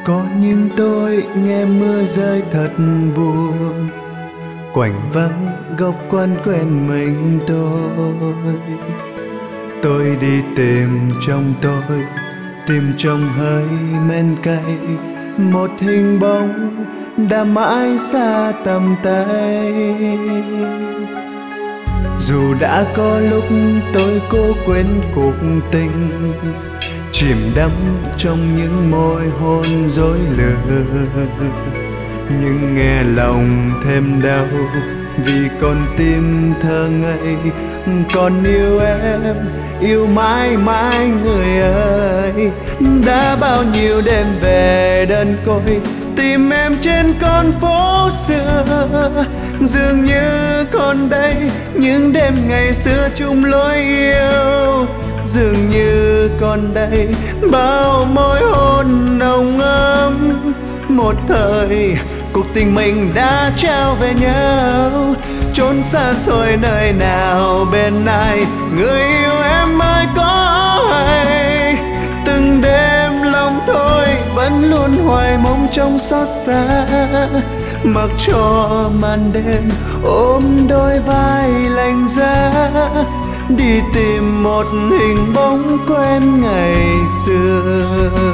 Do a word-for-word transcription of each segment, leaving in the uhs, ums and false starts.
Có những tôi nghe mưa rơi thật buồn, quạnh vắng góc quán quen mình tôi. Tôi đi tìm trong tôi, tìm trong hơi men cay, một hình bóng đã mãi xa tầm tay. Dù đã có lúc tôi cố quên cuộc tình, chìm đắm trong những môi hôn dối lừa, nhưng nghe lòng thêm đau vì con tim thơ ngây còn yêu em, yêu mãi mãi người ơi. Đã bao nhiêu đêm về đơn côi tìm em trên con phố xưa, dường như còn đây những đêm ngày xưa chung lối yêu, dường như còn đây bao môi hôn nồng ấm. Một thời cuộc tình mình đã trao về nhau, chốn xa xôi nơi nào bên ai, người yêu em ơi có hay. Từng đêm lòng thôi vẫn luôn hoài mong trong xót xa, mặc cho màn đêm ôm đôi vai lạnh giá, đi tìm một hình bóng quen ngày xưa.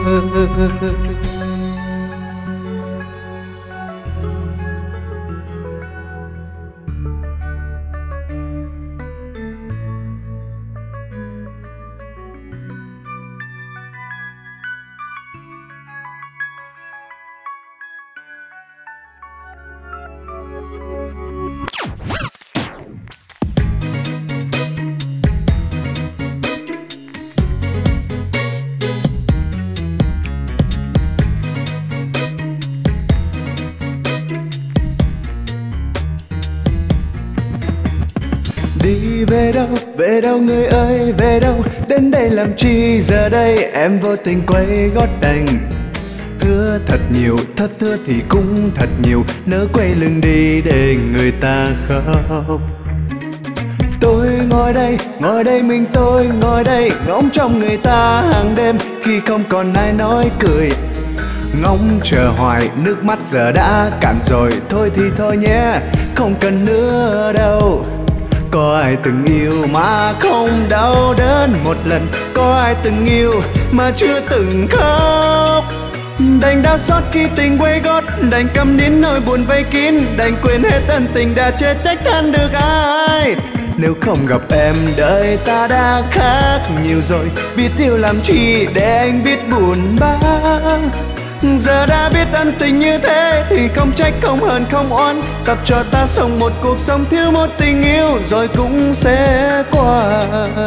Đi về đâu, về đâu người ơi, về đâu, đến đây làm chi giờ đây. Em vô tình quay gót đành, hứa thật nhiều, thất hứa thì cũng thật nhiều, nỡ quay lưng đi để người ta khóc. Tôi ngồi đây, ngồi đây mình tôi ngồi đây, ngóng trong người ta hàng đêm khi không còn ai nói cười. Ngóng chờ hoài, nước mắt giờ đã cạn rồi, thôi thì thôi nhé, không cần nữa đâu. Có ai từng yêu mà không đau đớn một lần, có ai từng yêu mà chưa từng khóc. Đành đau xót khi tình quay gót, đành câm nín nỗi buồn vây kín, đành quên hết ân tình đã chết trách than được ai. Nếu không gặp em đời ta đã khác nhiều rồi, biết yêu làm chi để anh biết buồn bã. Giờ đã biết ân tình như thế thì không trách không hờn không oán, tập cho ta sống một cuộc sống thiếu một tình yêu rồi cũng sẽ qua.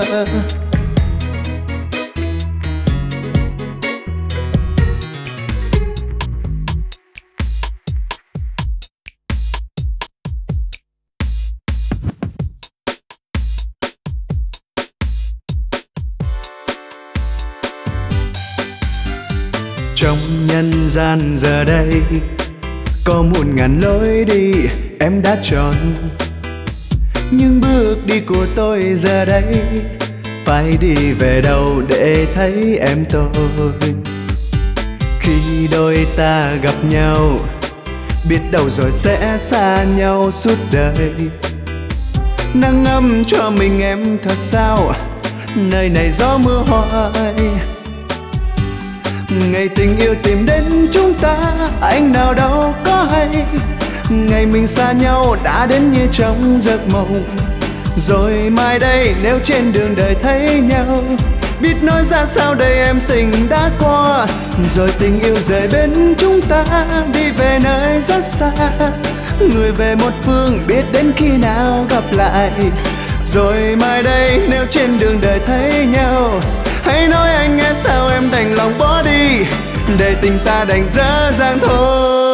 Trong nhân gian giờ đây có muôn ngàn lối đi em đã chọn, nhưng bước đi của tôi giờ đây phải đi về đâu để thấy em tôi. Khi đôi ta gặp nhau biết đâu rồi sẽ xa nhau suốt đời. Nắng ấm cho mình em thật sao, nơi này gió mưa hoài. Ngày tình yêu tìm đến chúng ta, anh nào đâu có hay. Ngày mình xa nhau đã đến như trong giấc mộng. Rồi mai đây nếu trên đường đời thấy nhau, biết nói ra sao đây em tình đã qua. Rồi tình yêu rời bên chúng ta, đi về nơi rất xa. Người về một phương biết đến khi nào gặp lại. Rồi mai đây nếu trên đường đời thấy nhau, hãy nói anh nghe sao em đành lòng bỏ đi, để tình ta đành dở dang thôi.